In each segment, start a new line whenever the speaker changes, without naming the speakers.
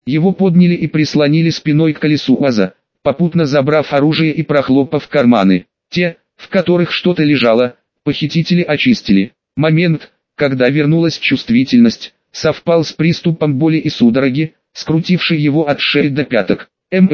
Его подняли и прислонили спиной к колесу УАЗа, попутно забрав оружие и прохлопав карманы. Те, в которых что-то лежало, похитители очистили. Момент, когда вернулась чувствительность, совпал с приступом боли и судороги, скрутившей его от шеи до пяток.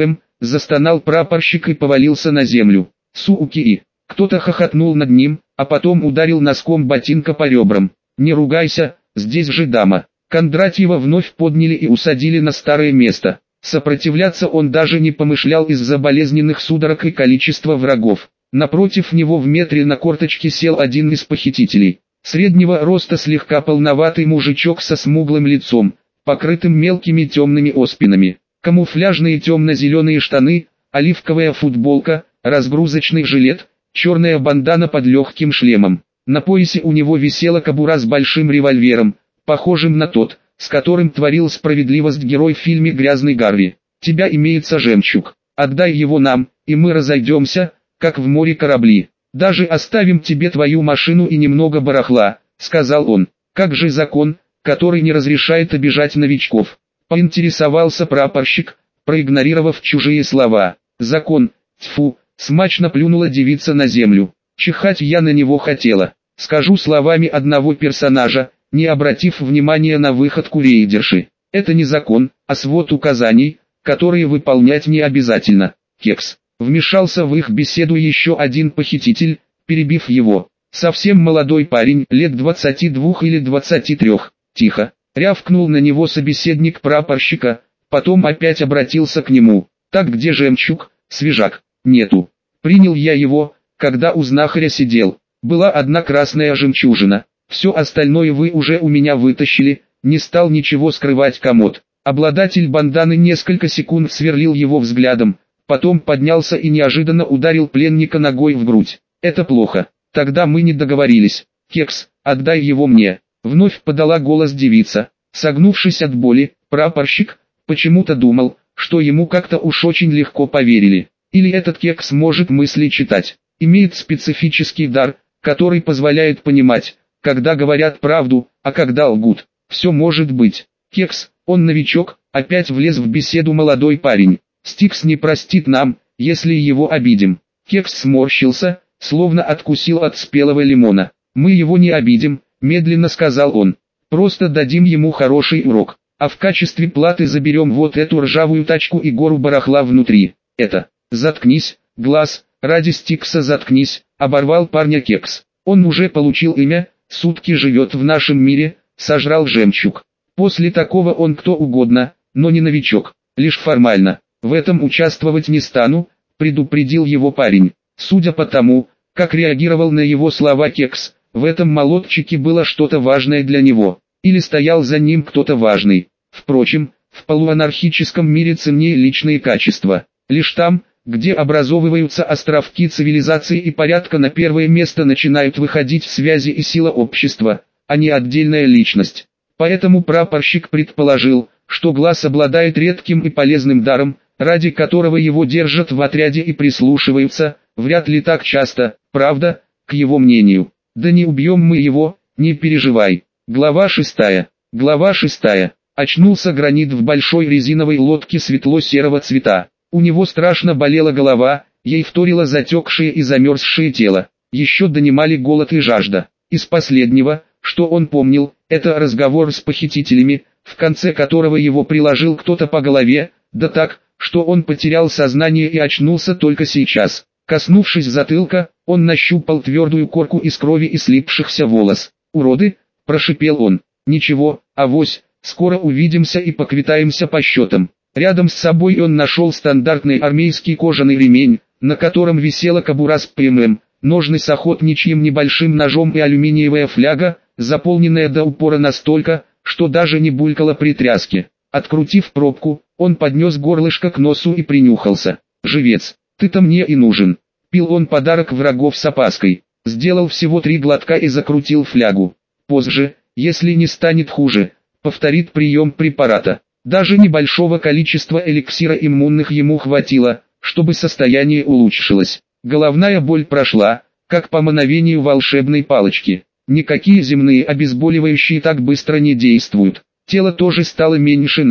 Застонал прапорщик и повалился на землю. Суки! Кто-то хохотнул над ним, а потом ударил носком ботинка по ребрам. Не ругайся, здесь же дама. Кондратьева вновь подняли и усадили на старое место. Сопротивляться он даже не помышлял из-за болезненных судорог и количества врагов. Напротив него в метре на корточке сел один из похитителей. Среднего роста слегка полноватый мужичок со смуглым лицом, покрытым мелкими темными оспинами. Камуфляжные темно-зеленые штаны, оливковая футболка, разгрузочный жилет, черная бандана под легким шлемом. На поясе у него висела кобура с большим револьвером, похожим на тот, с которым творил справедливость герой в фильме «Грязный Гарри». «Тебя имеется жемчуг. Отдай его нам, и мы разойдемся, как в море корабли. Даже оставим тебе твою машину и немного барахла», — сказал он. «Как же закон, который не разрешает обижать новичков?» — поинтересовался прапорщик, проигнорировав чужие слова. «Закон, тьфу!» — смачно плюнула девица на землю. «Чихать я на него хотела. Скажу словами одного персонажа, не обратив внимания на выходку рейдерши. Это не закон, а свод указаний, которые выполнять не обязательно. Кекс». Вмешался в их беседу еще один похититель, перебив его. Совсем молодой парень, лет 22 или 23. «Тихо!» — рявкнул на него собеседник прапорщика, потом опять обратился к нему. «Так где жемчуг, свежак?» «Нету. Принял я его, когда у знахаря сидел. Была одна красная жемчужина. Все остальное вы уже у меня вытащили», — не стал ничего скрывать комод. Обладатель банданы несколько секунд сверлил его взглядом, потом поднялся и неожиданно ударил пленника ногой в грудь. «Это плохо. Тогда мы не договорились. Кекс, отдай его мне», — вновь подала голос девица. Согнувшись от боли, прапорщик почему-то думал, что ему как-то уж очень легко поверили. Или этот кекс может мысли читать. Имеет специфический дар, который позволяет понимать, когда говорят правду, а когда лгут. Все может быть. «Кекс, он новичок», — опять влез в беседу молодой парень. «Стикс не простит нам, если его обидим». Кекс сморщился, словно откусил от спелого лимона. «Мы его не обидим», — медленно сказал он. «Просто дадим ему хороший урок, а в качестве платы заберем вот эту ржавую тачку и гору барахла внутри. Это...» «Заткнись, глаз, ради Стикса заткнись», — оборвал парня Кекс. «Он уже получил имя, сутки живет в нашем мире, сожрал жемчуг. После такого он кто угодно, но не новичок, лишь формально. В этом участвовать не стану», — предупредил его парень. Судя по тому, как реагировал на его слова Кекс, в этом молодчике было что-то важное для него. Или стоял за ним кто-то важный. Впрочем, в полуанархическом мире ценнее личные качества. Лишь там, где образовываются островки цивилизации и порядка, на первое место начинают выходить связи и сила общества, а не отдельная личность. Поэтому прапорщик предположил, что глаз обладает редким и полезным даром, ради которого его держат в отряде и прислушиваются, вряд ли так часто, правда, к его мнению. «Да не убьем мы его, не переживай». Глава 6. Глава 6. Очнулся Гранит в большой резиновой лодке светло-серого цвета. У него страшно болела голова, ей вторило затекшее и замерзшее тело. Еще донимали голод и жажда. Из последнего, что он помнил, это разговор с похитителями, в конце которого его приложил кто-то по голове, да так, что он потерял сознание и очнулся только сейчас. Коснувшись затылка, он нащупал твердую корку из крови и слипшихся волос. «Уроды!» – прошипел он. «Ничего, авось, скоро увидимся и поквитаемся по счетам». Рядом с собой он нашел стандартный армейский кожаный ремень, на котором висела кобура с ПМ, ножны с охотничьим небольшим ножом и алюминиевая фляга, заполненная до упора настолько, что даже не булькала при тряске. Открутив пробку, он поднес горлышко к носу и принюхался. «Живец, ты-то мне и нужен». Пил он подарок врагов с опаской. Сделал всего 3 глотка и закрутил флягу. Позже, если не станет хуже, повторит прием препарата. Даже небольшого количества эликсира иммунных ему хватило, чтобы состояние улучшилось. Головная боль прошла, как по мановению волшебной палочки. Никакие земные обезболивающие так быстро не действуют. Тело тоже стало меньше ныть.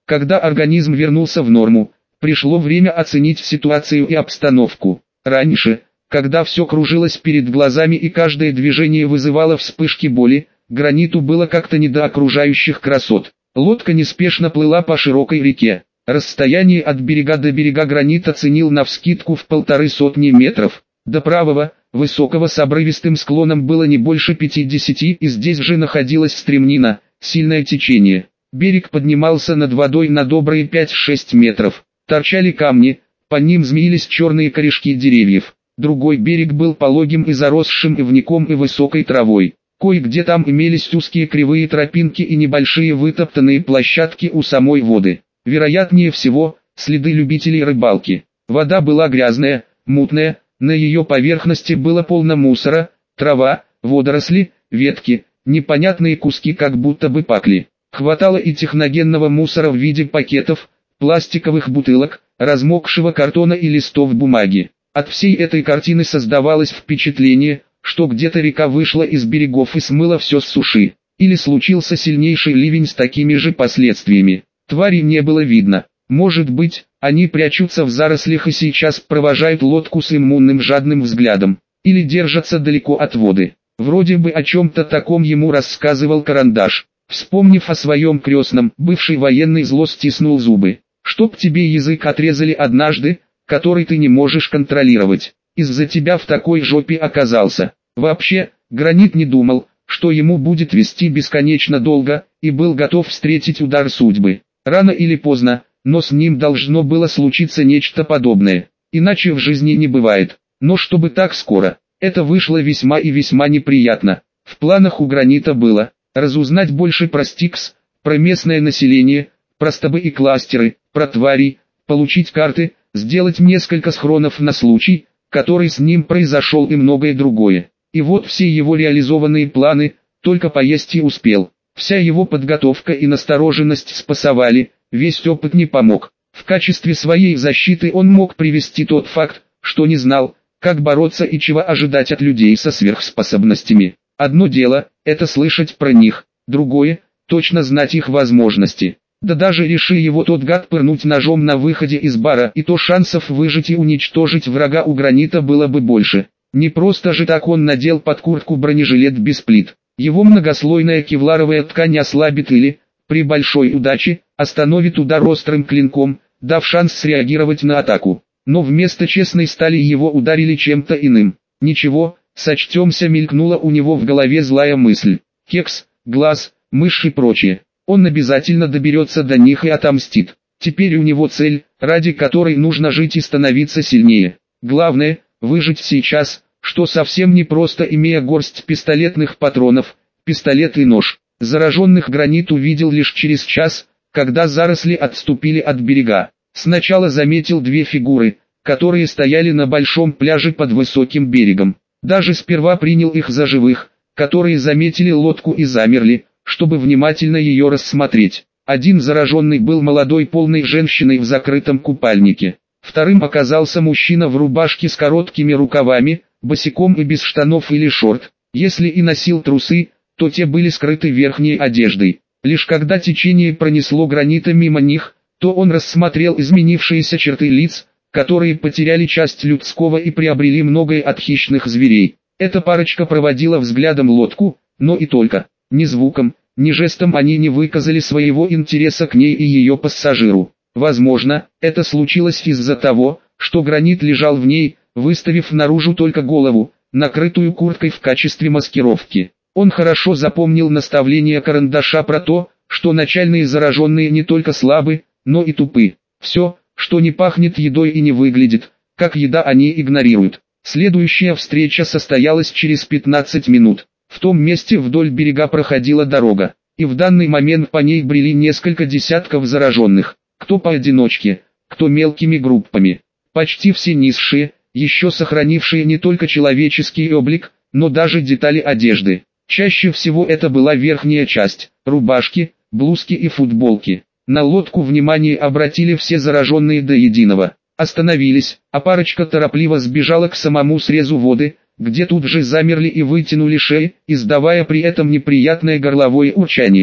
Когда организм вернулся в норму, пришло время оценить ситуацию и обстановку. Раньше, когда все кружилось перед глазами и каждое движение вызывало вспышки боли, Граниту было как-то не до окружающих красот. Лодка неспешно плыла по широкой реке. Расстояние от берега до берега Гранит оценил навскидку в 150 метров. До правого, высокого с обрывистым склоном было не больше 50, и здесь же находилась стремнина, сильное течение. Берег поднимался над водой на добрые 5-6 метров. Торчали камни, по ним змеились черные корешки деревьев. Другой берег был пологим и заросшим ивняком и высокой травой. Кое-где там имелись узкие кривые тропинки и небольшие вытоптанные площадки у самой воды. Вероятнее всего, следы любителей рыбалки. Вода была грязная, мутная, на ее поверхности было полно мусора, трава, водоросли, ветки, непонятные куски как будто бы пакли. Хватало и техногенного мусора в виде пакетов, пластиковых бутылок, размокшего картона и листов бумаги. От всей этой картины создавалось впечатление, что где-то река вышла из берегов и смыла все с суши, или случился сильнейший ливень с такими же последствиями. Тварей не было видно. Может быть, они прячутся в зарослях и сейчас провожают лодку с иммунным жадным взглядом, или держатся далеко от воды. Вроде бы о чем-то таком ему рассказывал Карандаш. Вспомнив о своем крестном, бывший военный зло стиснул зубы. «Чтоб тебе язык отрезали однажды, который ты не можешь контролировать. Из-за тебя в такой жопе оказался». Вообще, Гранит не думал, что ему будет вести бесконечно долго, и был готов встретить удар судьбы. Рано или поздно, но с ним должно было случиться нечто подобное. Иначе в жизни не бывает. Но чтобы так скоро, это вышло весьма и весьма неприятно. В планах у Гранита было разузнать больше про Стикс, про местное население, про стабы и кластеры, про тварей, получить карты, сделать несколько схронов на случай, который с ним произошел, и многое другое. И вот все его реализованные планы, только поесть и успел. Вся его подготовка и настороженность спасовали, весь опыт не помог. В качестве своей защиты он мог привести тот факт, что не знал, как бороться и чего ожидать от людей со сверхспособностями. Одно дело – это слышать про них, другое – точно знать их возможности. Да даже реши его тот гад пырнуть ножом на выходе из бара, и то шансов выжить и уничтожить врага у Гранита было бы больше. Не просто же так он надел под куртку бронежилет без плит. Его многослойная кевларовая ткань ослабит или, при большой удаче, остановит удар острым клинком, дав шанс среагировать на атаку. Но вместо честной стали его ударили чем-то иным. Ничего, сочтемся, мелькнула у него в голове злая мысль. Кекс, глаз, мышь и прочее. Он обязательно доберется до них и отомстит. Теперь у него цель, ради которой нужно жить и становиться сильнее. Главное, выжить сейчас, что совсем непросто, имея горсть пистолетных патронов, пистолет и нож. Зараженных Гранит увидел лишь через час, когда заросли отступили от берега. Сначала заметил две фигуры, которые стояли на большом пляже под высоким берегом. Даже сперва принял их за живых, которые заметили лодку и замерли, чтобы внимательно ее рассмотреть. Один зараженный был молодой полной женщиной в закрытом купальнике. Вторым оказался мужчина в рубашке с короткими рукавами, босиком и без штанов или шорт. Если и носил трусы, то те были скрыты верхней одеждой. Лишь когда течение пронесло Гранита мимо них, то он рассмотрел изменившиеся черты лиц, которые потеряли часть людского и приобрели многое от хищных зверей. Эта парочка проводила взглядом лодку, но и только. Ни звуком, ни жестом они не выказали своего интереса к ней и ее пассажиру. Возможно, это случилось из-за того, что Гранит лежал в ней, выставив наружу только голову, накрытую курткой в качестве маскировки. Он хорошо запомнил наставление Карандаша про то, что начальные зараженные не только слабы, но и тупы. Все, что не пахнет едой и не выглядит, как еда, они игнорируют. Следующая встреча состоялась через 15 минут. В том месте вдоль берега проходила дорога, и в данный момент по ней брели несколько десятков зараженных, кто поодиночке, кто мелкими группами. Почти все низшие, еще сохранившие не только человеческий облик, но даже детали одежды. Чаще всего это была верхняя часть, рубашки, блузки и футболки. На лодку внимание обратили все зараженные до единого. Остановились, а парочка торопливо сбежала к самому срезу воды, где тут же замерли и вытянули шеи, издавая при этом неприятное горловое урчание.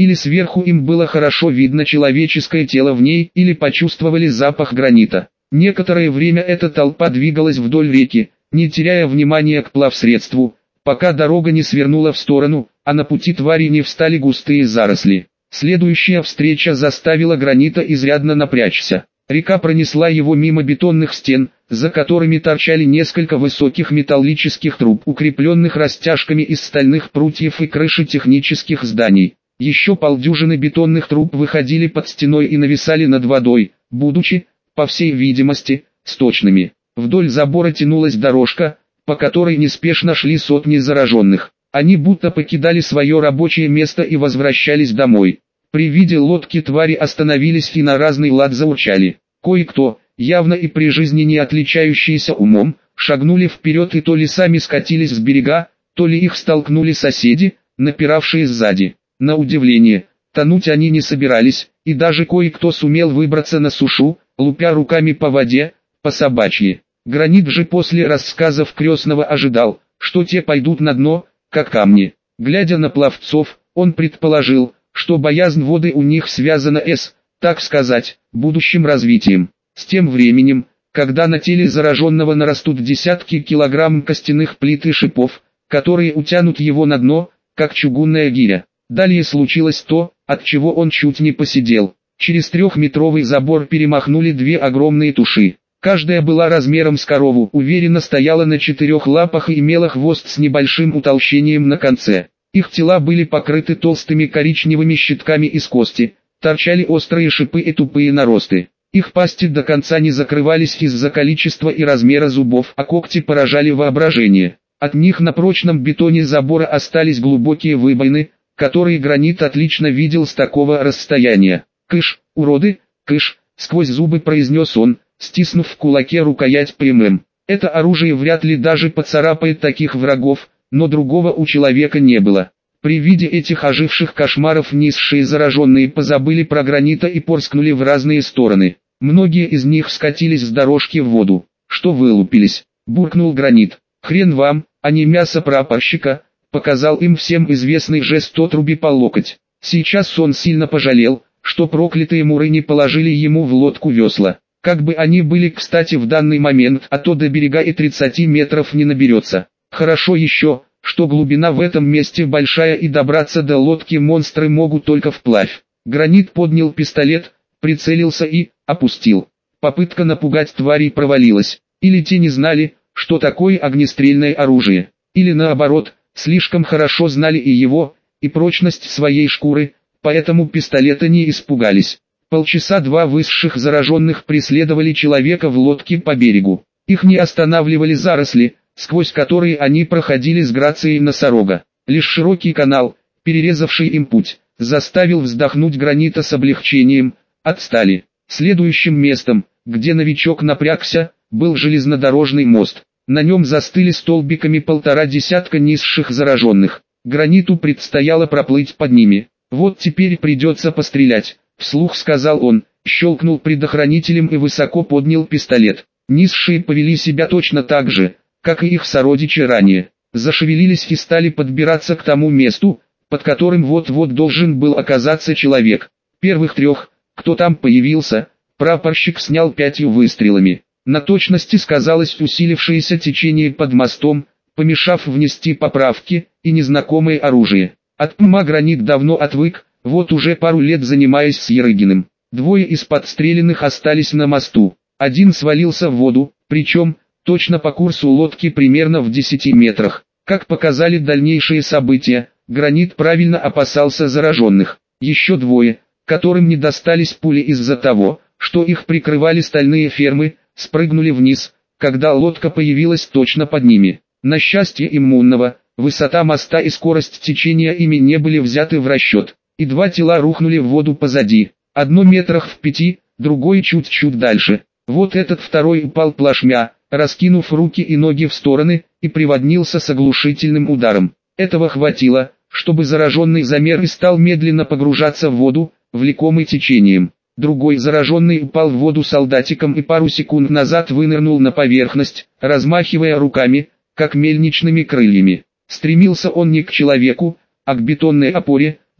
Или сверху им было хорошо видно человеческое тело в ней, или почувствовали запах гранита. Некоторое время эта толпа двигалась вдоль реки, не теряя внимания к плавсредству, пока дорога не свернула в сторону, а на пути твари не встали густые заросли. Следующая встреча заставила гранита изрядно напрячься. Река пронесла его мимо бетонных стен, за которыми торчали несколько высоких металлических труб, укрепленных растяжками из стальных прутьев и крыши технических зданий. Еще полдюжины бетонных труб выходили под стеной и нависали над водой, будучи, по всей видимости, сточными. Вдоль забора тянулась дорожка, по которой неспешно шли сотни зараженных. Они будто покидали свое рабочее место и возвращались домой. При виде лодки твари остановились и на разный лад заурчали. Кое-кто, явно и при жизни не отличающийся умом, шагнули вперед и то ли сами скатились с берега, то ли их столкнули соседи, напиравшие сзади. На удивление, тонуть они не собирались, и даже кое-кто сумел выбраться на сушу, лупя руками по воде, по собачьи. Гранит же после рассказов крестного ожидал, что те пойдут на дно, как камни. Глядя на пловцов, он предположил, что боязнь воды у них связана с, так сказать, будущим развитием. С тем временем, когда на теле зараженного нарастут десятки килограмм костяных плит и шипов, которые утянут его на дно, как чугунная гиря. Далее случилось то, от чего он чуть не посидел. Через трехметровый забор перемахнули две огромные туши. Каждая была размером с корову, уверенно стояла на четырех лапах и имела хвост с небольшим утолщением на конце. Их тела были покрыты толстыми коричневыми щитками из кости, торчали острые шипы и тупые наросты. Их пасти до конца не закрывались из-за количества и размера зубов, а когти поражали воображение. От них на прочном бетоне забора остались глубокие выбоины, которые гранит отлично видел с такого расстояния. «Кыш, уроды, кыш!» — сквозь зубы произнес он, стиснув в кулаке рукоять ПМ. Это оружие вряд ли даже поцарапает таких врагов, но другого у человека не было. При виде этих оживших кошмаров низшие зараженные позабыли про гранита и порскнули в разные стороны. Многие из них скатились с дорожки в воду. «Что вылупились?» — буркнул гранит. «Хрен вам, а не мясо прапорщика», — показал им всем известный жест отруби по локоть. Сейчас он сильно пожалел, что проклятые муры не положили ему в лодку весла. Как бы они были кстати в данный момент, а то до берега и 30 метров не наберется. Хорошо еще, что глубина в этом месте большая и добраться до лодки монстры могут только вплавь. Гранит поднял пистолет, прицелился и опустил. Попытка напугать тварей провалилась. Или те не знали, что такое огнестрельное оружие. Или наоборот, слишком хорошо знали и его, и прочность своей шкуры, поэтому пистолета не испугались. Полчаса-два высших зараженных преследовали человека в лодке по берегу. Их не останавливали заросли, сквозь которые они проходили с грацией носорога. Лишь широкий канал, перерезавший им путь, заставил вздохнуть гранита с облегчением. Отстали. Следующим местом, где новичок напрягся, был железнодорожный мост. На нем застыли столбиками полтора десятка низших зараженных. Граниту предстояло проплыть под ними. «Вот теперь придется пострелять», — вслух сказал он, щелкнул предохранителем и высоко поднял пистолет. Низшие повели себя точно так же, как и их сородичи ранее. Зашевелились и стали подбираться к тому месту, под которым вот-вот должен был оказаться человек. Первых трех, кто там появился, прапорщик снял 5 выстрелами. На точности сказалось усилившееся течение под мостом, помешав внести поправки и незнакомое оружие. От ПМА гранит давно отвык, вот уже пару лет занимаясь с Ерыгиным. Двое из подстреленных остались на мосту. Один свалился в воду, причем, точно по курсу лодки примерно в 10 метрах. Как показали дальнейшие события, гранит правильно опасался зараженных. Еще двое, которым не достались пули из-за того, что их прикрывали стальные фермы, спрыгнули вниз, когда лодка появилась точно под ними. На счастье иммунного, высота моста и скорость течения ими не были взяты в расчет, и два тела рухнули в воду позади. Одно метрах в 5, другой чуть-чуть дальше. Вот этот второй упал плашмя, раскинув руки и ноги в стороны, и приводнился с оглушительным ударом. Этого хватило, чтобы зараженный замер и стал медленно погружаться в воду, влекомый течением. Другой зараженный упал в воду солдатиком и пару секунд назад вынырнул на поверхность, размахивая руками, как мельничными крыльями. Стремился он не к человеку, а к бетонной опоре,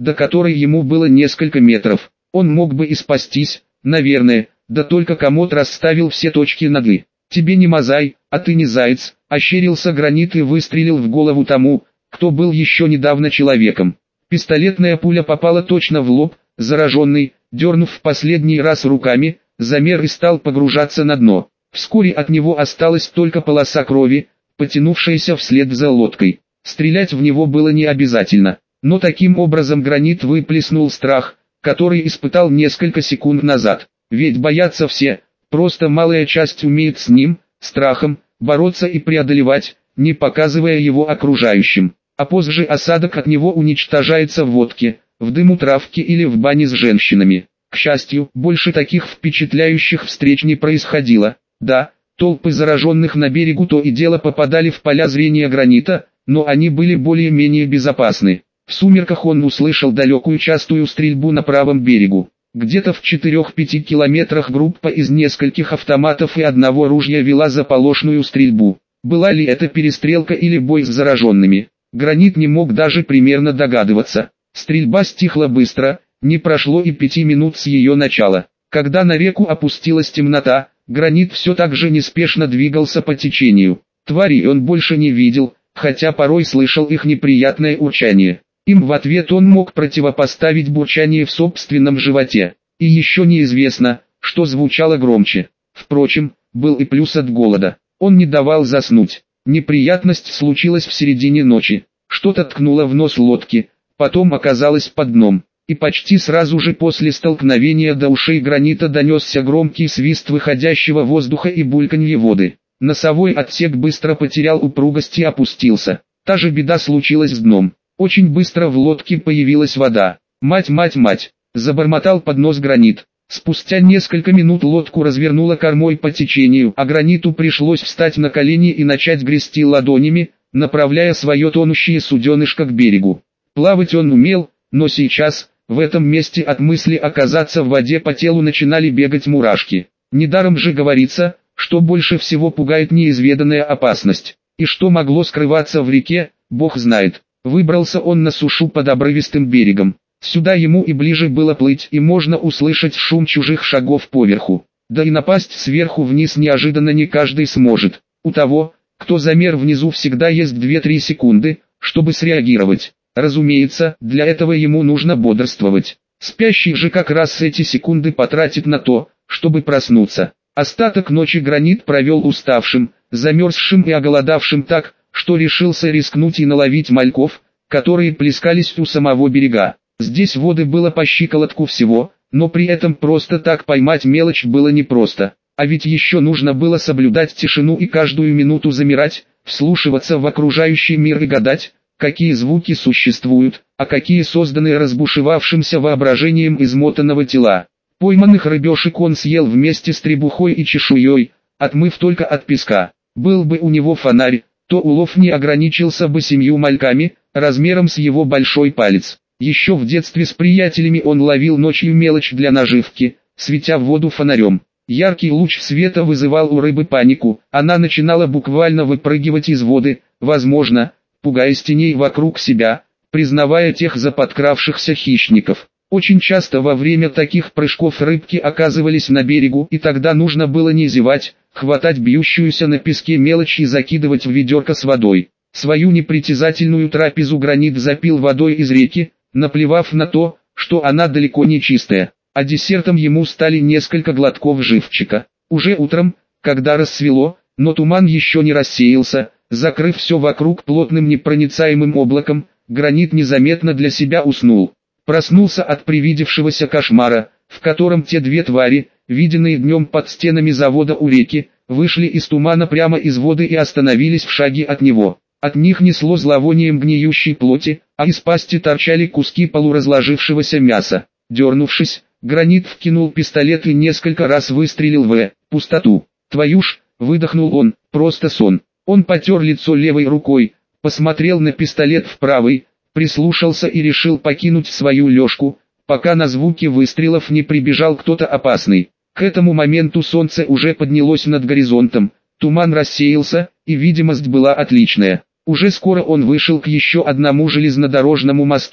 до которой ему было несколько метров. Он мог бы и спастись, наверное, да только комод расставил все точки над «и». «Тебе не мозай, а ты не заяц», — ощерился Гранит и выстрелил в голову тому, кто был еще недавно человеком. Пистолетная пуля попала точно в лоб, зараженный, дернув в последний раз руками, замер и стал погружаться на дно. Вскоре от него осталась только полоса крови, потянувшаяся вслед за лодкой. Стрелять в него было не обязательно, но таким образом Гранит выплеснул страх, который испытал несколько секунд назад. Ведь боятся все, просто малая часть умеет с ним, страхом, бороться и преодолевать, не показывая его окружающим. А позже осадок от него уничтожается в водке, в дыму травки или в бане с женщинами. К счастью, больше таких впечатляющих встреч не происходило. Да, толпы зараженных на берегу то и дело попадали в поля зрения Гранита, но они были более-менее безопасны. В сумерках он услышал далекую частую стрельбу на правом берегу. Где-то в 4-5 километрах группа из нескольких автоматов и одного ружья вела заполошную стрельбу. Была ли это перестрелка или бой с зараженными? Гранит не мог даже примерно догадываться. Стрельба стихла быстро, не прошло и 5 минут с ее начала. Когда на реку опустилась темнота, Гранит все так же неспешно двигался по течению. Тварей он больше не видел, хотя порой слышал их неприятное урчание. Им в ответ он мог противопоставить бурчание в собственном животе. И еще неизвестно, что звучало громче. Впрочем, был и плюс от голода. Он не давал заснуть. Неприятность случилась в середине ночи. Что-то ткнуло в нос лодки, потом оказалось под дном. И почти сразу же после столкновения до ушей Гранита донесся громкий свист выходящего воздуха и бульканье воды. Носовой отсек быстро потерял упругость и опустился. Та же беда случилась с дном. Очень быстро в лодке появилась вода. «Мать, мать, мать!» – забормотал под нос Гранит. Спустя несколько минут лодку развернуло кормой по течению, а Граниту пришлось встать на колени и начать грести ладонями, направляя свое тонущее суденышко к берегу. Плавать он умел, но сейчас, в этом месте от мысли оказаться в воде по телу начинали бегать мурашки. Недаром же говорится, что больше всего пугает неизведанная опасность. И что могло скрываться в реке, Бог знает. Выбрался он на сушу под обрывистым берегом. Сюда ему и ближе было плыть, и можно услышать шум чужих шагов поверху. Да и напасть сверху вниз неожиданно не каждый сможет. У того, кто замер внизу, всегда есть 2-3 секунды, чтобы среагировать. Разумеется, для этого ему нужно бодрствовать. Спящий же как раз эти секунды потратит на то, чтобы проснуться. Остаток ночи Гранит провел уставшим, замерзшим и оголодавшим так, что решился рискнуть и наловить мальков, которые плескались у самого берега. Здесь воды было по щиколотку всего, но при этом просто так поймать мелочь было непросто. А ведь еще нужно было соблюдать тишину и каждую минуту замирать, вслушиваться в окружающий мир и гадать, какие звуки существуют, а какие созданы разбушевавшимся воображением измотанного тела. Пойманных рыбешек он съел вместе с требухой и чешуей, отмыв только от песка. Был бы у него фонарь, то улов не ограничился бы 7 мальками, размером с его большой палец. Еще в детстве с приятелями он ловил ночью мелочь для наживки, светя в воду фонарем. Яркий луч света вызывал у рыбы панику, она начинала буквально выпрыгивать из воды, возможно, пугаясь теней вокруг себя, признавая тех за подкравшихся хищников. Очень часто во время таких прыжков рыбки оказывались на берегу, и тогда нужно было не зевать, хватать бьющуюся на песке мелочь и закидывать в ведерко с водой. Свою непритязательную трапезу Гранит запил водой из реки, наплевав на то, что она далеко не чистая, а десертом ему стали несколько глотков живчика. Уже утром, когда рассвело, но туман еще не рассеялся, закрыв все вокруг плотным непроницаемым облаком, Гранит незаметно для себя уснул. Проснулся от привидевшегося кошмара, в котором те 2 твари, виденные днем под стенами завода у реки, вышли из тумана прямо из воды и остановились в шаге от него. От них несло зловонием гниющей плоти, а из пасти торчали куски полуразложившегося мяса. Дернувшись, Гранит вкинул пистолет и несколько раз выстрелил в пустоту. «Твою ж!» — выдохнул он, просто сон. Он потер лицо левой рукой, посмотрел на пистолет в правой, прислушался и решил покинуть свою лёжку, пока на звуки выстрелов не прибежал кто-то опасный. К этому моменту солнце уже поднялось над горизонтом, туман рассеялся, и видимость была отличная. Уже скоро он вышел к еще одному железнодорожному мосту.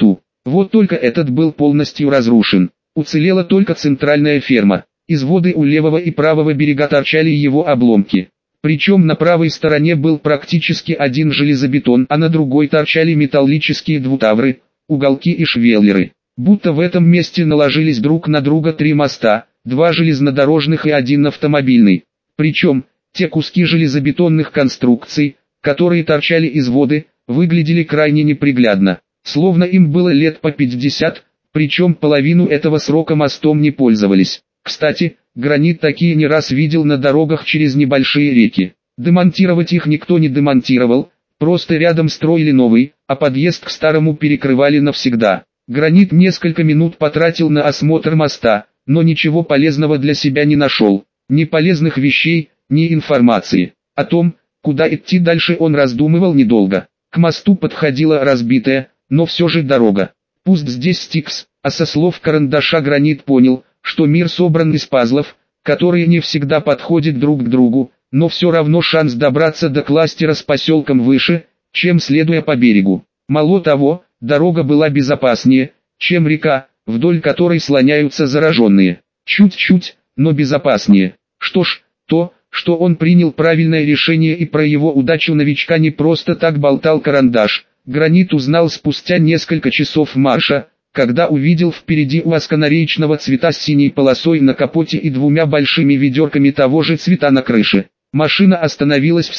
Вот только этот был полностью разрушен. Уцелела только центральная ферма. Из воды у левого и правого берега торчали его обломки. Причем на правой стороне был практически один железобетон, а на другой торчали металлические двутавры, уголки и швеллеры. Будто в этом месте наложились друг на друга три моста, два железнодорожных и один автомобильный. Причем, те куски железобетонных конструкций, которые торчали из воды, выглядели крайне неприглядно, словно им было лет по 50, причем половину этого срока мостом не пользовались. Кстати, гранит такие не раз видел на дорогах через небольшие реки. Демонтировать их никто не демонтировал, просто рядом строили новый, а подъезд к старому перекрывали навсегда. Гранит несколько минут потратил на осмотр моста, но ничего полезного для себя не нашел. Ни полезных вещей, ни информации. О том, куда идти дальше, он раздумывал недолго. К мосту подходила разбитая, но все же дорога. Пусть здесь Стикс, а со слов карандаша Гранит понял, что мир собран из пазлов, которые не всегда подходят друг к другу, но все равно шанс добраться до кластера с поселком выше, чем следуя по берегу. Мало того, дорога была безопаснее, чем река, вдоль которой слоняются зараженные. Чуть-чуть, но безопаснее. Что ж, то, что он принял правильное решение и про его удачу новичка не просто так болтал карандаш, Гранит узнал спустя несколько часов марша, когда увидел впереди УАЗ канареечного цвета с синей полосой на капоте и двумя большими ведерками того же цвета на крыше. Машина остановилась в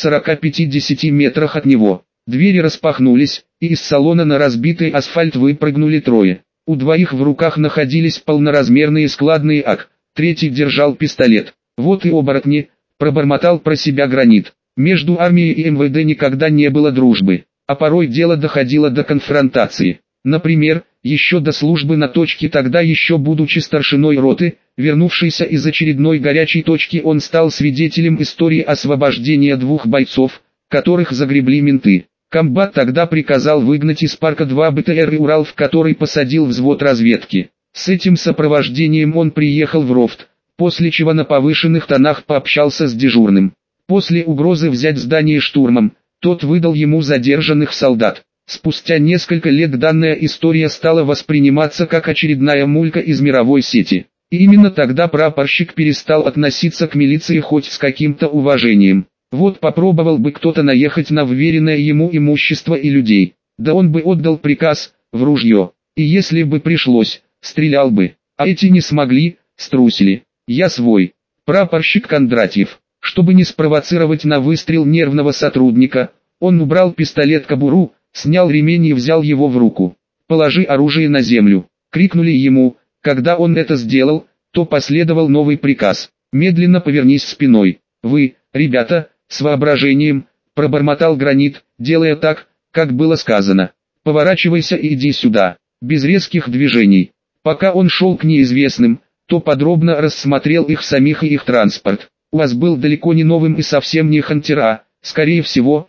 40-50 метрах от него. Двери распахнулись, и из салона на разбитый асфальт выпрыгнули трое. У двоих в руках находились полноразмерные складные АК, третий держал пистолет. Вот и оборотни, пробормотал про себя Гранит. Между армией и МВД никогда не было дружбы, а порой дело доходило до конфронтации. Например, еще до службы на точке, тогда еще будучи старшиной роты, вернувшийся из очередной горячей точки, он стал свидетелем истории освобождения двух бойцов, которых загребли менты. Комбат тогда приказал выгнать из парка 2 БТР и Урал, в который посадил взвод разведки. С этим сопровождением он приехал в Рофт, после чего на повышенных тонах пообщался с дежурным. После угрозы взять здание штурмом, тот выдал ему задержанных солдат. Спустя несколько лет данная история стала восприниматься как очередная мулька из мировой сети. И именно тогда прапорщик перестал относиться к милиции хоть с каким-то уважением. Вот попробовал бы кто-то наехать на вверенное ему имущество и людей, да он бы отдал приказ, в ружье, и если бы пришлось, стрелял бы, а эти не смогли, струсили. Я свой. Прапорщик Кондратьев, чтобы не спровоцировать на выстрел нервного сотрудника, он убрал пистолет-кобуру, снял ремень и взял его в руку. «Положи оружие на землю», — крикнули ему. Когда он это сделал, то последовал новый приказ: «Медленно повернись спиной». «Вы, ребята, с воображением», — пробормотал Гранит, делая так, как было сказано. «Поворачивайся и иди сюда», без резких движений. Пока он шел к неизвестным, то подробно рассмотрел их самих и их транспорт. УАЗ был далеко не новым и совсем не Хантера, скорее всего,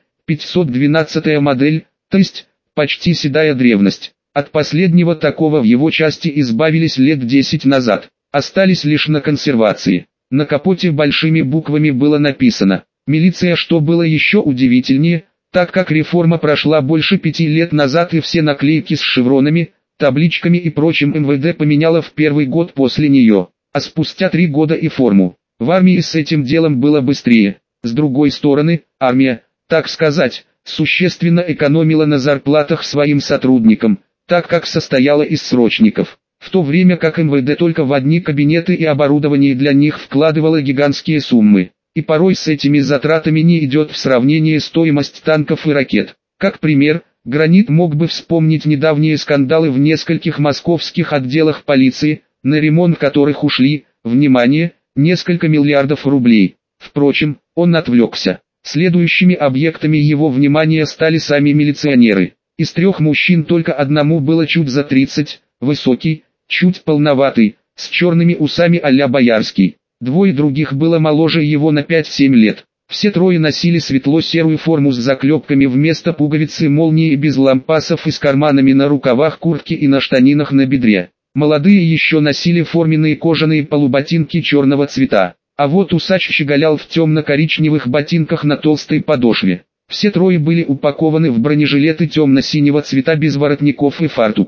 512-я модель, то есть, почти седая древность. От последнего такого в его части избавились лет 10 назад, остались лишь на консервации. На капоте большими буквами было написано «Милиция», что было еще удивительнее, так как реформа прошла больше 5 лет назад и все наклейки с шевронами, табличками и прочим МВД поменяла в первый год после нее, а спустя 3 года и форму. В армии с этим делом было быстрее. С другой стороны, армия, так сказать, существенно экономила на зарплатах своим сотрудникам, так как состояла из срочников, в то время как МВД только в одни кабинеты и оборудование для них вкладывало гигантские суммы, и порой с этими затратами не идет в сравнение стоимость танков и ракет. Как пример, Гранит мог бы вспомнить недавние скандалы в нескольких московских отделах полиции, на ремонт которых ушли, внимание, несколько миллиардов рублей. Впрочем, он отвлекся. Следующими объектами его внимания стали сами милиционеры. Из 3 мужчин только одному было чуть за 30, высокий, чуть полноватый, с черными усами а-ля Боярский. 2 других было моложе его на 5-7 лет. Все 3 носили светло-серую форму с заклепками вместо пуговицы, молнии, без лампасов и с карманами на рукавах куртки и на штанинах на бедре. Молодые еще носили форменные кожаные полуботинки черного цвета. А вот усач щеголял в темно-коричневых ботинках на толстой подошве. Все 3 были упакованы в бронежилеты темно-синего цвета без воротников и фартуков.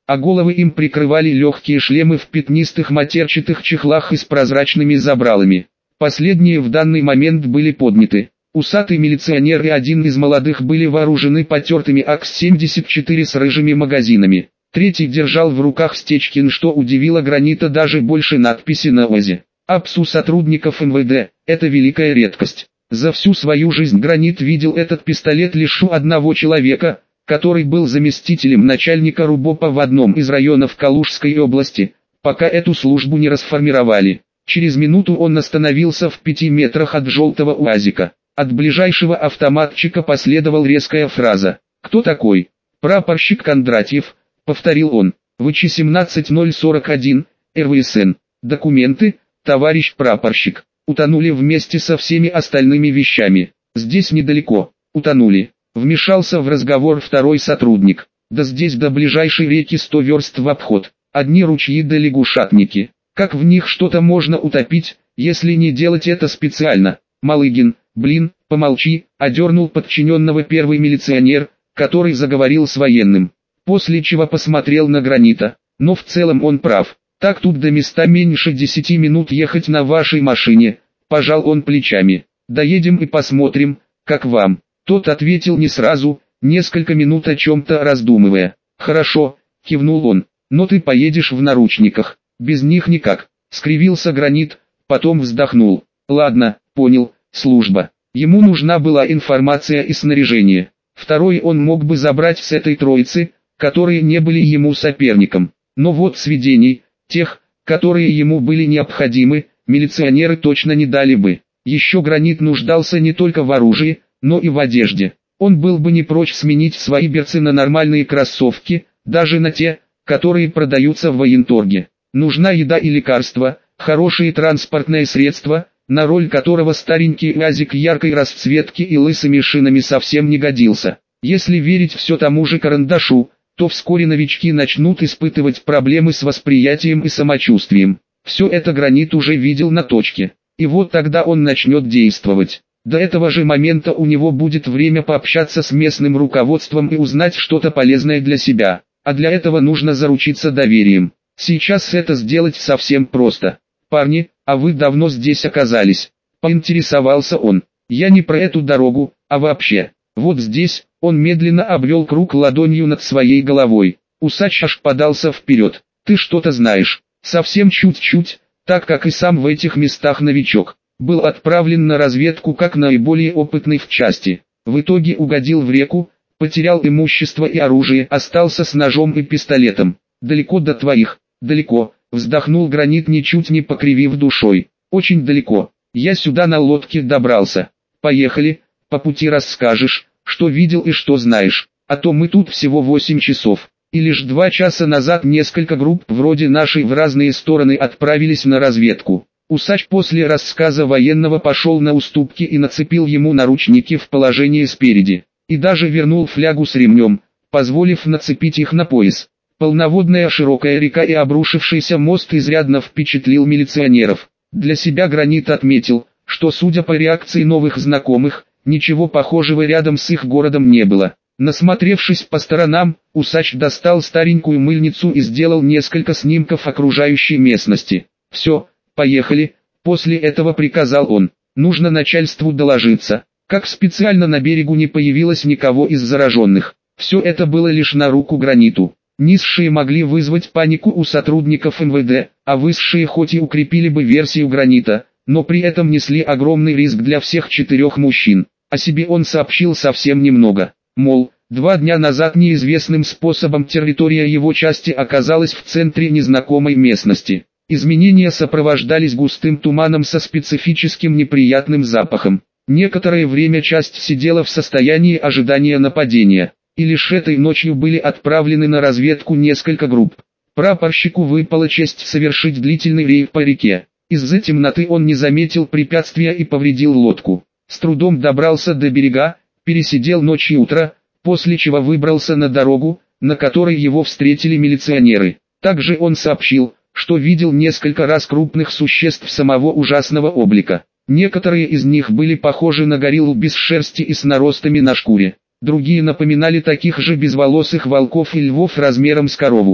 а головы им прикрывали легкие шлемы в пятнистых матерчатых чехлах и с прозрачными забралами. Последние в данный момент были подняты. Усатый милиционер и один из молодых были вооружены потертыми АК-74 с рыжими магазинами. Третий держал в руках Стечкин, что удивило Гранита даже больше надписи на УАЗе. АПС у сотрудников МВД – это великая редкость. За всю свою жизнь Гранит видел этот пистолет лишь у одного человека, который был заместителем начальника РУБОПа в одном из районов Калужской области, пока эту службу не расформировали. Через минуту он остановился в 5 метрах от желтого УАЗика. От ближайшего автоматчика последовала резкая фраза. «Кто такой?» «Прапорщик Кондратьев», — повторил он. «ВЧ-17041, РВСН. Документы, товарищ прапорщик. Утонули вместе со всеми остальными вещами. Здесь недалеко. Утонули». Вмешался в разговор второй сотрудник. «Да здесь до ближайшей реки 100 верст в обход. Одни ручьи да лягушатники. Как в них что-то можно утопить, если не делать это специально?» «Малыгин, блин, помолчи», — одернул подчиненного первый милиционер, который заговорил с военным. После чего посмотрел на Гранита. «Но в целом он прав. Так тут до места меньше 10 минут ехать на вашей машине», — пожал он плечами. «Доедем и посмотрим, как вам». Тот ответил не сразу, несколько минут о чем-то раздумывая. «Хорошо», — кивнул он, — «но ты поедешь в наручниках. Без них никак», — скривился Гранит, потом вздохнул. «Ладно, понял, служба». Ему нужна была информация и снаряжение. Второй он мог бы забрать с этой троицы, которые не были ему соперником. Но вот сведений, тех, которые ему были необходимы, милиционеры точно не дали бы. Еще Гранит нуждался не только в оружии, но и в одежде. Он был бы не прочь сменить свои берцы на нормальные кроссовки, даже на те, которые продаются в военторге. Нужна еда и лекарства, хорошие транспортные средства, на роль которого старенький УАЗик яркой расцветки и лысыми шинами совсем не годился. Если верить все тому же Карандашу, то вскоре новички начнут испытывать проблемы с восприятием и самочувствием. Все это Гранит уже видел на точке. И вот тогда он начнет действовать. До этого же момента у него будет время пообщаться с местным руководством и узнать что-то полезное для себя. А для этого нужно заручиться доверием. Сейчас это сделать совсем просто. «Парни, а вы давно здесь оказались?» — поинтересовался он. «Я не про эту дорогу, а вообще. Вот здесь», — он медленно обвел круг ладонью над своей головой. Усач аж подался вперед. «Ты что-то знаешь?» «Совсем чуть-чуть, так как и сам в этих местах новичок. Был отправлен на разведку как наиболее опытный в части. В итоге угодил в реку, потерял имущество и оружие, остался с ножом и пистолетом. Далеко до твоих?» «Далеко», — вздохнул Гранит, ничуть не покривив душой. «Очень далеко. Я сюда на лодке добрался. Поехали, по пути расскажешь, что видел и что знаешь. А то мы тут всего 8 часов. И лишь 2 часа назад несколько групп вроде нашей в разные стороны отправились на разведку». Усач после рассказа военного пошел на уступки и нацепил ему наручники в положении спереди. И даже вернул флягу с ремнем, позволив нацепить их на пояс. Полноводная широкая река и обрушившийся мост изрядно впечатлил милиционеров. Для себя Гранит отметил, что судя по реакции новых знакомых, ничего похожего рядом с их городом не было. Насмотревшись по сторонам, Усач достал старенькую мыльницу и сделал несколько снимков окружающей местности. «Все, поехали», — после этого приказал он. «Нужно начальству доложиться, как специально на берегу не появилось никого из зараженных». Все это было лишь на руку Граниту. Низшие могли вызвать панику у сотрудников МВД, а высшие хоть и укрепили бы версию Гранита, но при этом несли огромный риск для всех 4 мужчин. О себе он сообщил совсем немного. Мол, 2 дня назад неизвестным способом территория его части оказалась в центре незнакомой местности. Изменения сопровождались густым туманом со специфическим неприятным запахом. Некоторое время часть сидела в состоянии ожидания нападения. И лишь этой ночью были отправлены на разведку несколько групп. Прапорщику выпала честь совершить длительный рейд по реке. Из-за темноты он не заметил препятствия и повредил лодку. С трудом добрался до берега, пересидел ночь и утро, после чего выбрался на дорогу, на которой его встретили милиционеры. Также он сообщил, что видел несколько раз крупных существ самого ужасного облика. Некоторые из них были похожи на гориллу без шерсти и с наростами на шкуре. Другие напоминали таких же безволосых волков и львов размером с корову.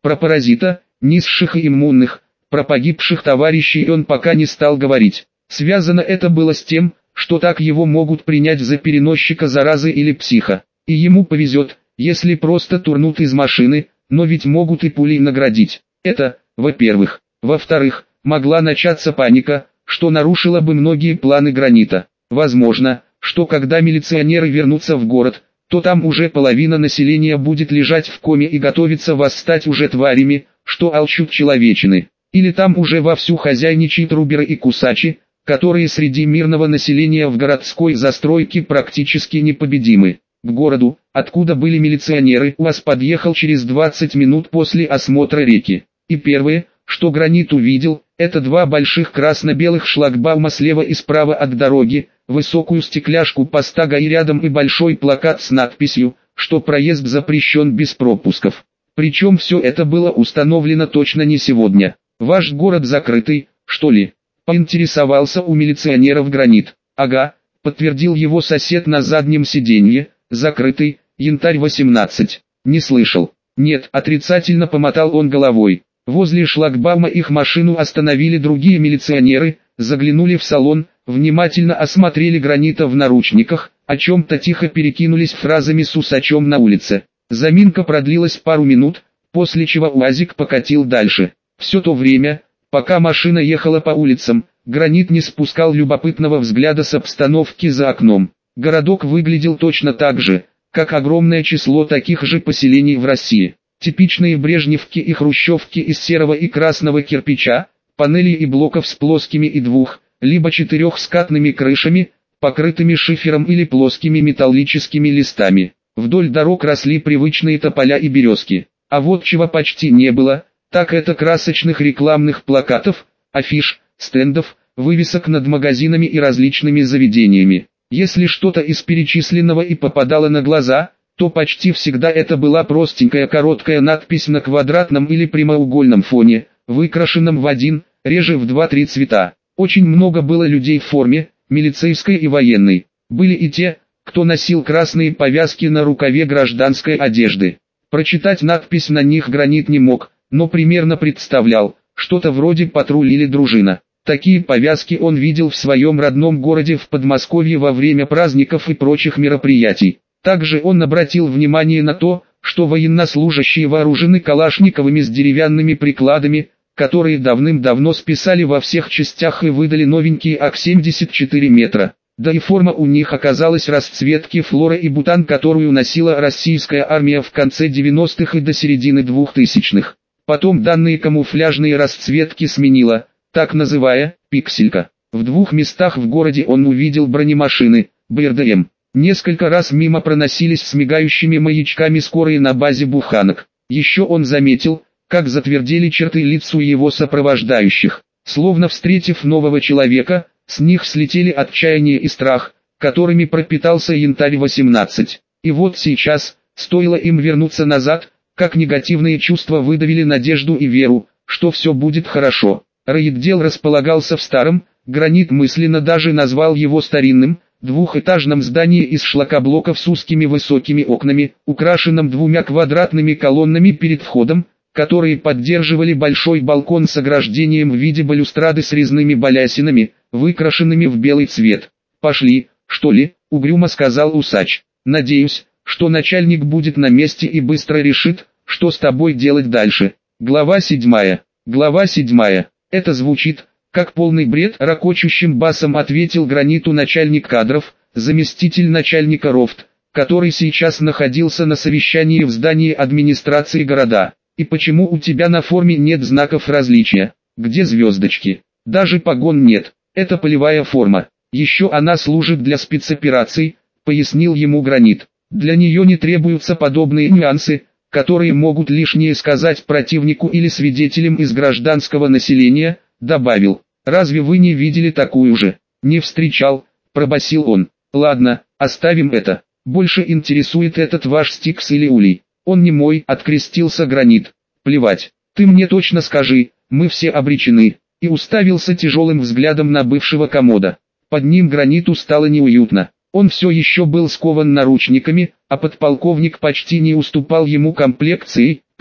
Про паразита, низших и иммунных, про погибших товарищей он пока не стал говорить. Связано это было с тем, что так его могут принять за переносчика заразы или психа. И ему повезет, если просто турнут из машины, но ведь могут и пулей наградить. Это, во-первых. Во-вторых, могла начаться паника, что нарушило бы многие планы Гранита. Возможно, что когда милиционеры вернутся в город, то там уже половина населения будет лежать в коме и готовиться восстать уже тварями, что алчут человечины. Или там уже вовсю хозяйничают руберы и кусачи, которые среди мирного населения в городской застройке практически непобедимы. К городу, откуда были милиционеры, УАЗ подъехал через 20 минут после осмотра реки. И первое, что Гранит увидел, это два больших красно-белых шлагбаума слева и справа от дороги, высокую стекляшку поста ГАИ рядом и большой плакат с надписью, что проезд запрещен без пропусков. Причем все это было установлено точно не сегодня. «Ваш город закрытый, что ли?» — поинтересовался у милиционеров Гранит. «Ага», — подтвердил его сосед на заднем сиденье, «закрытый, Янтарь 18. Не слышал». «Нет», — отрицательно помотал он головой. Возле шлагбаума их машину остановили другие милиционеры, заглянули в салон, внимательно осмотрели Гранита в наручниках, о чем-то тихо перекинулись фразами с усачом на улице. Заминка продлилась пару минут, после чего УАЗик покатил дальше. Все то время, пока машина ехала по улицам, Гранит не спускал любопытного взгляда с обстановки за окном. Городок выглядел точно так же, как огромное число таких же поселений в России. Типичные брежневки и хрущевки из серого и красного кирпича, панелей и блоков с плоскими и либо четырехскатными крышами, покрытыми шифером или плоскими металлическими листами. Вдоль дорог росли привычные тополя и березки. А вот чего почти не было, так это красочных рекламных плакатов, афиш, стендов, вывесок над магазинами и различными заведениями. Если что-то из перечисленного и попадало на глаза, то почти всегда это была простенькая короткая надпись на квадратном или прямоугольном фоне, выкрашенном в один, реже в 2-3 цвета. Очень много было людей в форме, милицейской и военной. Были и те, кто носил красные повязки на рукаве гражданской одежды. Прочитать надпись на них Гранит не мог, но примерно представлял, что-то вроде патруль или дружина. Такие повязки он видел в своем родном городе в Подмосковье во время праздников и прочих мероприятий. Также он обратил внимание на то, что военнослужащие вооружены калашниковыми с деревянными прикладами, которые давным-давно списали во всех частях и выдали новенькие АК-74 метра. Да и форма у них оказалась расцветки флора и бутан, которую носила российская армия в конце 90-х и до середины 2000-х. Потом данные камуфляжные расцветки сменила, так называя, пикселька. В 2 местах в городе он увидел бронемашины, БРДМ. Несколько раз мимо проносились с мигающими маячками скорые на базе буханок. Еще он заметил, как затвердели черты лиц у его сопровождающих. Словно встретив нового человека, с них слетели отчаяние и страх, которыми пропитался Янтарь 18. И вот сейчас, стоило им вернуться назад, как негативные чувства выдавили надежду и веру, что все будет хорошо. Райотдел располагался в старом, Гранит мысленно даже назвал его старинным, двухэтажном здании из шлакоблоков с узкими высокими окнами, украшенном 2 квадратными колоннами перед входом, которые поддерживали большой балкон с ограждением в виде балюстрады с резными балясинами, выкрашенными в белый цвет. «Пошли, что ли?» — угрюмо сказал усач. «Надеюсь, что начальник будет на месте и быстро решит, что с тобой делать дальше». Глава 7. Глава 7. Это звучит, как полный бред, ракочущим басом ответил Граниту начальник кадров, заместитель начальника РОВД, который сейчас находился на совещании в здании администрации города. «И почему у тебя на форме нет знаков различия? Где звездочки? Даже погон нет. Это полевая форма. Еще она служит для спецопераций», — пояснил ему Гранит. «Для нее не требуются подобные нюансы, которые могут лишнее сказать противнику или свидетелям из гражданского населения», — добавил. «Разве вы не видели такую же?» «Не встречал», — пробасил он. «Ладно, оставим это. Больше интересует этот ваш Стикс или Улей». «Он не мой», — открестился Гранит. «Плевать. Ты мне точно скажи, мы все обречены». И уставился тяжелым взглядом на бывшего комода. Под ним Граниту стало неуютно. Он все еще был скован наручниками, а подполковник почти не уступал ему комплекцией, плюс,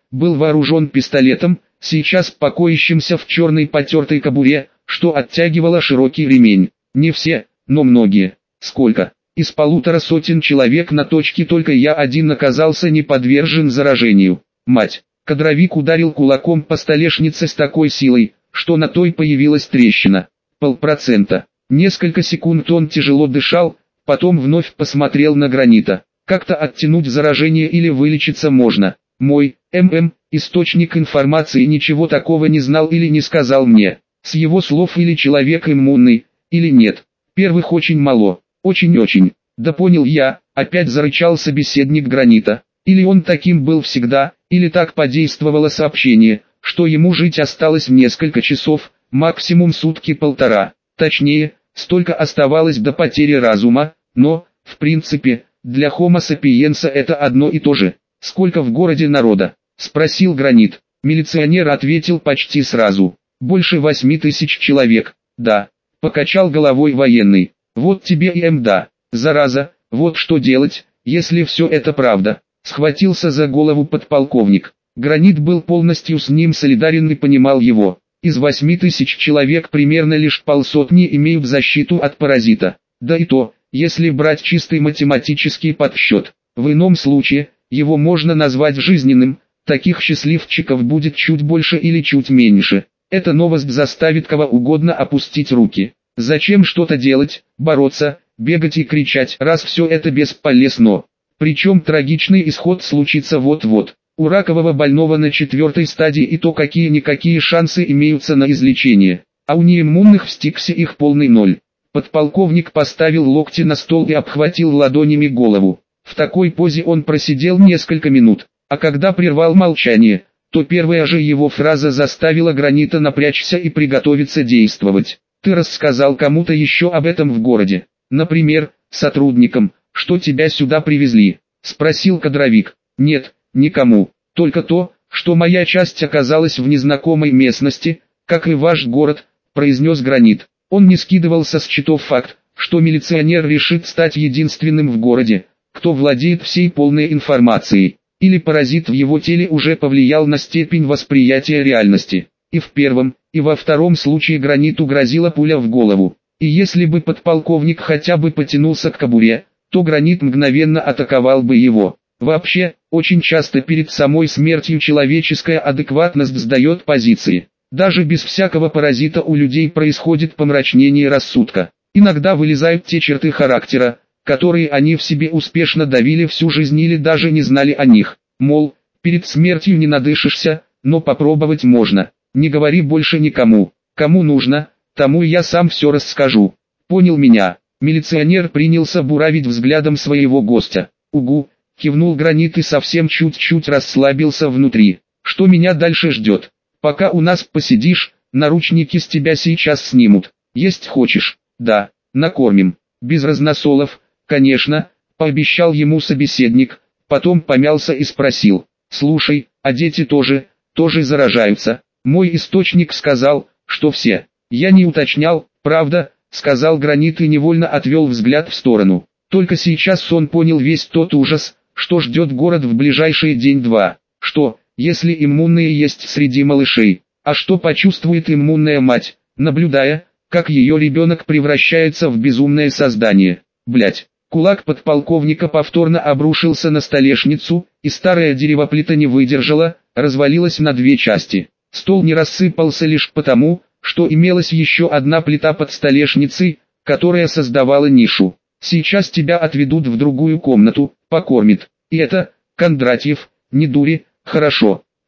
был вооружен пистолетом, сейчас покоящимся в черной потертой кобуре, что оттягивало широкий ремень. Не все, но многие. Сколько? Из 150 человек на точке только я один оказался не подвержен заражению. Мать! Кадровик ударил кулаком по столешнице с такой силой, что на той появилась трещина. 0,5%. Несколько секунд он тяжело дышал, потом вновь посмотрел на Гранита. Как-то оттянуть заражение или вылечиться можно. Мой, источник информации ничего такого не знал или не сказал мне. С его слов или человек иммунный, или нет. Первых очень мало. Очень-очень. Да понял я, опять зарычал собеседник Гранита. Или он таким был всегда, или так подействовало сообщение, что ему жить осталось несколько часов, максимум сутки-полтора. Точнее, столько оставалось до потери разума, но, в принципе, для Homo sapiens это одно и то же. «Сколько в городе народа?» – спросил Гранит. Милиционер ответил почти сразу. «Больше 8000 человек». «Да», – покачал головой военный. «Вот тебе и да. Зараза, вот что делать, если все это правда?» Схватился за голову подполковник. Гранит был полностью с ним солидарен и понимал его. Из 8000 человек примерно лишь 500 имеют защиту от паразита. Да и то, если брать чистый математический подсчет. В ином случае, его можно назвать жизненным, таких счастливчиков будет чуть больше или чуть меньше. Эта новость заставит кого угодно опустить руки. Зачем что-то делать, бороться, бегать и кричать, раз все это бесполезно? Причем трагичный исход случится вот-вот. У ракового больного на 4-й стадии и то какие-никакие шансы имеются на излечение. А у неиммунных в стиксе их полный ноль. Подполковник поставил локти на стол и обхватил ладонями голову. В такой позе он просидел несколько минут, а когда прервал молчание, то первая же его фраза заставила Гранита напрячься и приготовиться действовать. «Ты рассказал кому-то еще об этом в городе? Например, сотрудникам, что тебя сюда привезли?» – спросил кадровик. «Нет, никому, только то, что моя часть оказалась в незнакомой местности, как и ваш город», – произнес Гранит. Он не скидывал со счетов факт, что милиционер решит стать единственным в городе, кто владеет всей полной информацией, или паразит в его теле уже повлиял на степень восприятия реальности. И в первом, и во втором случае Граниту грозила пуля в голову. И если бы подполковник хотя бы потянулся к кобуре, то Гранит мгновенно атаковал бы его. Вообще, очень часто перед самой смертью человеческая адекватность сдает позиции. Даже без всякого паразита у людей происходит помрачнение рассудка. Иногда вылезают те черты характера, которые они в себе успешно давили всю жизнь или даже не знали о них. Мол, перед смертью не надышишься, но попробовать можно. Не говори больше никому. Кому нужно, тому я сам все расскажу. Понял меня? Милиционер принялся буравить взглядом своего гостя. «Угу», кивнул Гранит и совсем чуть-чуть расслабился внутри. «Что меня дальше ждет? Пока у нас посидишь, наручники с тебя сейчас снимут. Есть хочешь?» «Да, накормим. Без разносолов, конечно», пообещал ему собеседник, потом помялся и спросил. «Слушай, а дети тоже заражаются?» «Мой источник сказал, что все». «Я не уточнял, правда», сказал Гранит и невольно отвел взгляд в сторону. Только сейчас он понял весь тот ужас, что ждет город в ближайшие день-два. Что, если иммунные есть среди малышей? А что почувствует иммунная мать, наблюдая, как ее ребенок превращается в безумное создание? Блять. Кулак подполковника повторно обрушился на столешницу, и старая деревоплита не выдержала, развалилась на две части. Стол не рассыпался лишь потому, что имелась еще одна плита под столешницей, которая создавала нишу. «Сейчас тебя отведут в другую комнату, покормит. И это, Кондратьев, не дури, хорошо».